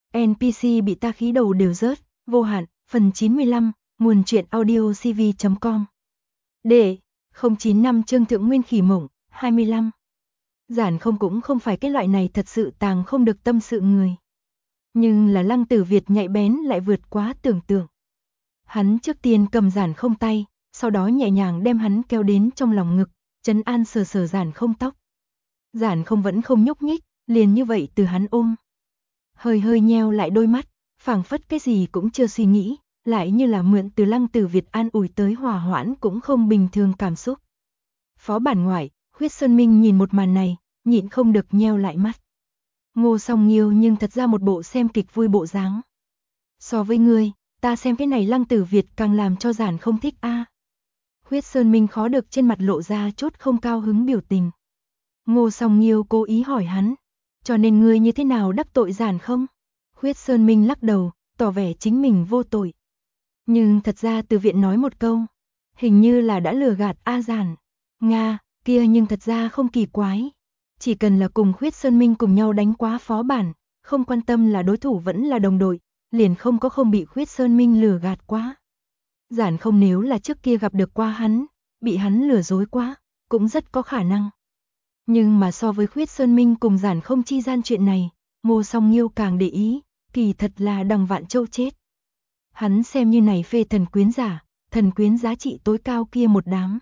NPC bị ta khí đầu đều rớt, vô hạn, phần 95, nguồn truyện audio cv.com. Đệ 095 chương Thượng Nguyên Khỉ Mộng, 25. Giản không cũng không phải cái loại này thật sự tàng không được tâm sự người. Nhưng là Lăng Tử Việt nhạy bén lại vượt quá tưởng tượng. Hắn trước tiên cầm Giản không tay, sau đó nhẹ nhàng đem hắn kéo đến trong lòng ngực, trấn an sờ sờ Giản không tóc. Giản không vẫn không nhúc nhích, liền như vậy từ hắn ôm. Hơi hơi nheo lại đôi mắt, phảng phất cái gì cũng chưa suy nghĩ, lại như là mượn từ Lăng Tử Việt an ủi tới hòa hoãn cũng không bình thường cảm xúc. Phó bản ngoại, Khuyết Sơn Minh nhìn một màn này, nhịn không được nheo lại mắt. Ngô Song Nghiêu nhưng thật ra một bộ xem kịch vui bộ dáng. So với ngươi, ta xem cái này Lăng Tử Việt càng làm cho Giản không thích a. Khuyết Sơn Minh khó được trên mặt lộ ra chút không cao hứng biểu tình. Ngô Song Nghiêu cố ý hỏi hắn, cho nên ngươi như thế nào đắc tội Giản không? Khuyết Sơn Minh lắc đầu, tỏ vẻ chính mình vô tội. Nhưng thật ra Từ Viện nói một câu, hình như là đã lừa gạt A Giản. Nga, kia nhưng thật ra không kỳ quái. Chỉ cần là cùng Khuyết Sơn Minh cùng nhau đánh quá phó bản, không quan tâm là đối thủ vẫn là đồng đội, liền không bị Khuyết Sơn Minh lừa gạt quá. Giản không nếu là trước kia gặp được qua hắn, bị hắn lừa dối quá, cũng rất có khả năng. Nhưng mà so với Khuyết Sơn Minh cùng Giản không chi gian chuyện này, Ngô Song Nghiêu càng để ý, kỳ thật là Đằng Vạn Châu chết. Hắn xem như này phê thần quyến giả, thần quyến giá trị tối cao kia một đám.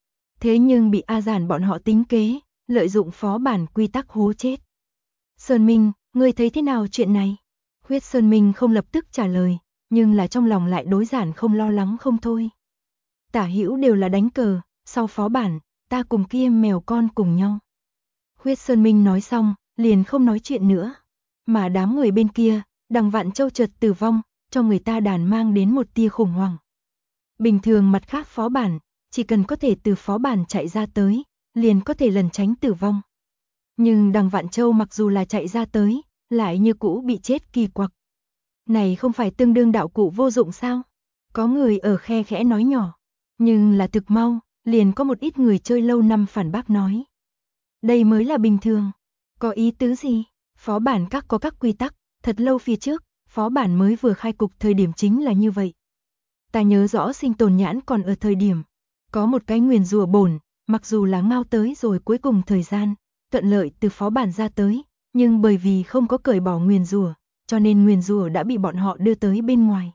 Thế nhưng bị A Giản bọn họ tính kế, lợi dụng phó bản quy tắc hố chết. Sơn Minh, ngươi thấy thế nào chuyện này? Khuyết Sơn Minh không lập tức trả lời, nhưng là trong lòng lại đối Giản không lo lắng không thôi. Tả hữu đều là đánh cờ, sau phó bản, ta cùng kia mèo con cùng nhau. Khuyết Sơn Minh nói xong, liền không nói chuyện nữa. Mà đám người bên kia, Đằng Vạn Châu chợt tử vong, cho người ta đàn mang đến một tia khủng hoảng. Bình thường mặt khác phó bản, chỉ cần có thể từ phó bản chạy ra tới, liền có thể lần tránh tử vong. Nhưng Đằng Vạn Châu mặc dù là chạy ra tới, lại như cũ bị chết kỳ quặc. Này không phải tương đương đạo cụ vô dụng sao? Có người ở khe khẽ nói nhỏ, nhưng là thực mau, liền có một ít người chơi lâu năm phản bác nói. Đây mới là bình thường. Có ý tứ gì? Phó bản các có các quy tắc, thật lâu phía trước, phó bản mới vừa khai cục thời điểm chính là như vậy. Ta nhớ rõ Sinh Tồn Nhãn còn ở thời điểm, có một cái nguyền rủa bổn, mặc dù là ngao tới rồi cuối cùng thời gian, thuận lợi từ phó bản ra tới, nhưng bởi vì không có cởi bỏ nguyền rủa, cho nên nguyền rủa đã bị bọn họ đưa tới bên ngoài.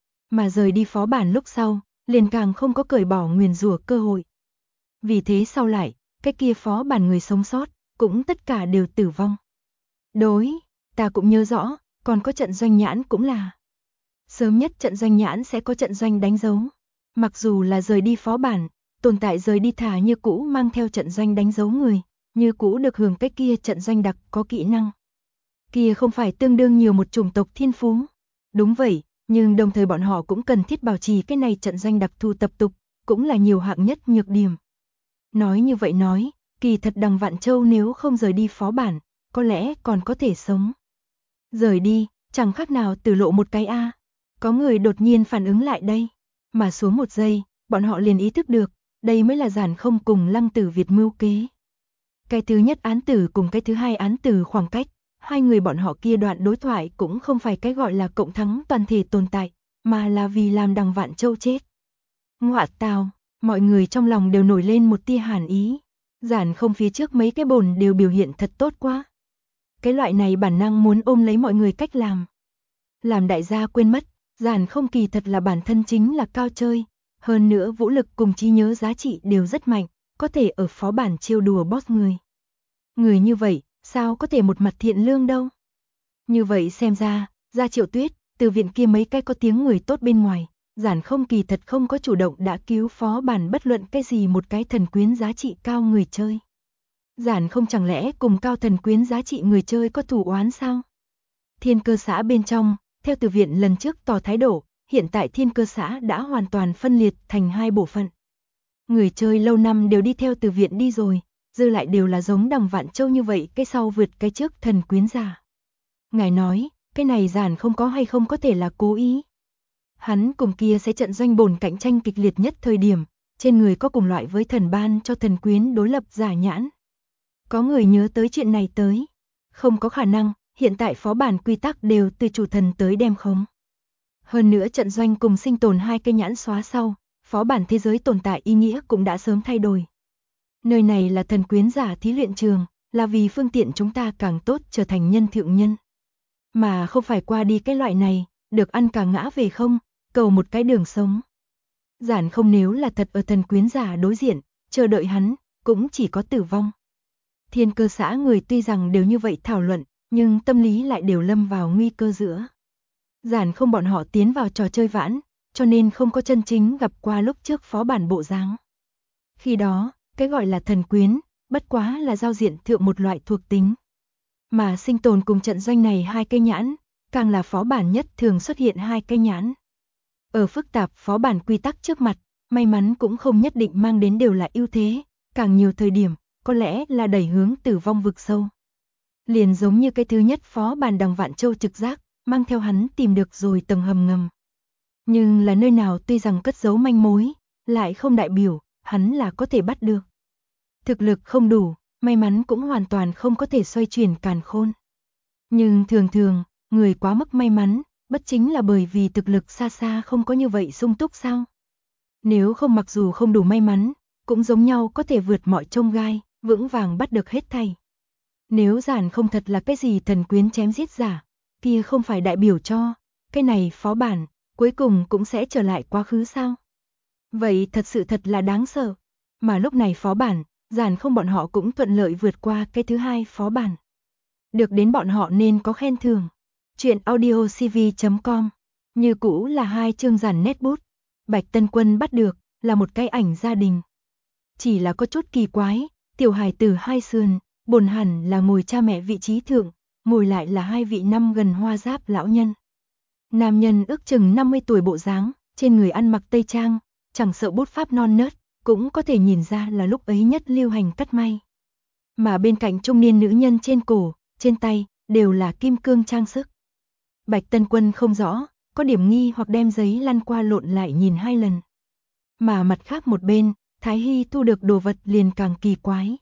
Mà rời đi phó bản lúc sau, liền càng không có cởi bỏ nguyền rủa cơ hội. Vì thế sau lại, cái kia phó bản người sống sót, cũng tất cả đều tử vong. Đối, ta cũng nhớ rõ, còn có trận doanh nhãn cũng là. Sớm nhất trận doanh nhãn sẽ có trận doanh đánh dấu. Mặc dù là rời đi phó bản, tồn tại rời đi thả như cũ mang theo trận doanh đánh dấu người, như cũ được hưởng cái kia trận doanh đặc có kỹ năng. Kia không phải tương đương nhiều một chủng tộc thiên phú. Đúng vậy, nhưng đồng thời bọn họ cũng cần thiết bảo trì cái này trận doanh đặc thù tập tục, cũng là nhiều hạng nhất nhược điểm. Nói như vậy nói, kỳ thật Đằng Vạn Châu nếu không rời đi phó bản, có lẽ còn có thể sống. Rời đi, chẳng khác nào tử lộ một cái a. Có người đột nhiên phản ứng lại đây, mà xuống một giây, bọn họ liền ý thức được, đây mới là Giản không cùng Lăng Tử Việt mưu kế. Cái thứ nhất án tử cùng cái thứ hai án tử khoảng cách, hai người bọn họ kia đoạn đối thoại cũng không phải cái gọi là cộng thắng toàn thể tồn tại, mà là vì làm Đằng Vạn Châu chết. Ngọa tào, mọi người trong lòng đều nổi lên một tia hàn ý. Giản không phía trước mấy cái bổn đều biểu hiện thật tốt quá. Cái loại này bản năng muốn ôm lấy mọi người cách làm đại gia quên mất, Giản không kỳ thật là bản thân chính là cao chơi, hơn nữa vũ lực cùng trí nhớ giá trị đều rất mạnh, có thể ở phó bản trêu đùa boss người. Người như vậy, sao có thể một mặt thiện lương đâu? Như vậy xem ra, Gia Triệu Tuyết, Từ Viện kia mấy cái có tiếng người tốt bên ngoài, Giản không kỳ thật không có chủ động đã cứu phó bản bất luận cái gì một cái thần quyến giá trị cao người chơi. Giản không chẳng lẽ cùng cao thần quyến giá trị người chơi có thù oán sao? Thiên Cơ xã bên trong, theo Từ Viện lần trước tỏ thái độ, hiện tại Thiên Cơ xã đã hoàn toàn phân liệt thành hai bộ phận. Người chơi lâu năm đều đi theo Từ Viện đi rồi, dư lại đều là giống Đằng Vạn Châu như vậy, cái sau vượt cái trước thần quyến giả. Ngài nói, cái này Giản không có hay không có thể là cố ý? Hắn cùng kia sẽ trận doanh bổn cạnh tranh kịch liệt nhất thời điểm, trên người có cùng loại với thần ban cho thần quyến đối lập giả nhãn. Có người nhớ tới chuyện này tới. Không có khả năng, hiện tại phó bản quy tắc đều từ chủ thần tới đem khống. Hơn nữa trận doanh cùng sinh tồn hai cây nhãn xóa sau, phó bản thế giới tồn tại ý nghĩa cũng đã sớm thay đổi. Nơi này là thần quyến giả thí luyện trường, là vì phương tiện chúng ta càng tốt trở thành nhân thượng nhân. Mà không phải qua đi cái loại này, được ăn cả ngã về không, cầu một cái đường sống. Giản không nếu là thật ở thần quyến giả đối diện, chờ đợi hắn, cũng chỉ có tử vong. Thiên cơ xã người tuy rằng đều như vậy thảo luận, nhưng tâm lý lại đều lâm vào nguy cơ giữa. Giản không bọn họ tiến vào trò chơi vãn, cho nên không có chân chính gặp qua lúc trước phó bản bộ dáng. Khi đó, cái gọi là thần quyến, bất quá là giao diện thượng một loại thuộc tính. Mà sinh tồn cùng trận doanh này hai cây nhãn, càng là phó bản nhất thường xuất hiện hai cây nhãn. Ở phức tạp phó bản quy tắc trước mặt, may mắn cũng không nhất định mang đến đều là ưu thế, càng nhiều thời điểm, có lẽ là đẩy hướng tử vong vực sâu. Liền giống như cái thứ nhất phó bản Đằng Vạn Châu trực giác, mang theo hắn tìm được rồi tầng hầm ngầm. Nhưng là nơi nào tuy rằng cất giấu manh mối, lại không đại biểu, hắn là có thể bắt được. Thực lực không đủ, may mắn cũng hoàn toàn không có thể xoay chuyển càn khôn. Nhưng thường thường, người quá mức may mắn, bất chính là bởi vì thực lực xa xa không có như vậy sung túc sao? Nếu không mặc dù không đủ may mắn, cũng giống nhau có thể vượt mọi chông gai, vững vàng bắt được hết thảy. Nếu Giản không thật là cái gì thần quyến chém giết giả, kia không phải đại biểu cho, cái này phó bản, cuối cùng cũng sẽ trở lại quá khứ sao? Vậy thật sự thật là đáng sợ. Mà lúc này phó bản, Giản không bọn họ cũng thuận lợi vượt qua cái thứ hai phó bản. Được đến bọn họ nên có khen thưởng. Chuyện audiocv.com. Như cũ là hai chương Giản nét bút. Bạch Tân Quân bắt được, là một cái ảnh gia đình. Chỉ là có chút kỳ quái, tiểu hài tử hai sườn, bổn hẳn là ngồi cha mẹ vị trí thượng, ngồi lại là hai vị năm gần hoa giáp lão nhân. Nam nhân ước chừng 50 tuổi bộ dáng, trên người ăn mặc tây trang, chẳng sợ bút pháp non nớt, cũng có thể nhìn ra là lúc ấy nhất lưu hành cắt may. Mà bên cạnh trung niên nữ nhân trên cổ, trên tay, đều là kim cương trang sức. Bạch Tân Quân không rõ, có điểm nghi hoặc đem giấy lăn qua lộn lại nhìn hai lần. Mà mặt khác một bên, Thái Hy thu được đồ vật liền càng kỳ quái.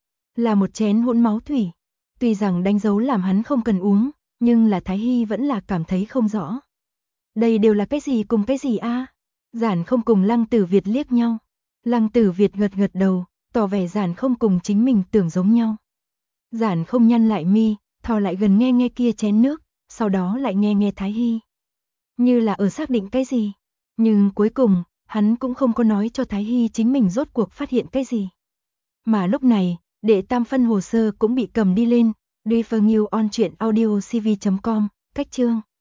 Là một chén hỗn máu thủy. Tuy rằng đánh dấu làm hắn không cần uống, nhưng là Thái Hy vẫn là cảm thấy không rõ. Đây đều là cái gì cùng cái gì a? Giản không cùng Lăng Tử Việt liếc nhau. Lăng Tử Việt gật gật đầu, tỏ vẻ Giản không cùng chính mình tưởng giống nhau. Giản không nhăn lại mi, thò lại gần nghe nghe kia chén nước, sau đó lại nghe nghe Thái Hy. Như là ở xác định cái gì. Nhưng cuối cùng, hắn cũng không có nói cho Thái Hy chính mình rốt cuộc phát hiện cái gì. Mà lúc này, đệ tam phân hồ sơ cũng bị cầm đi lên, refer new on truyện audiocv.com, cách chương.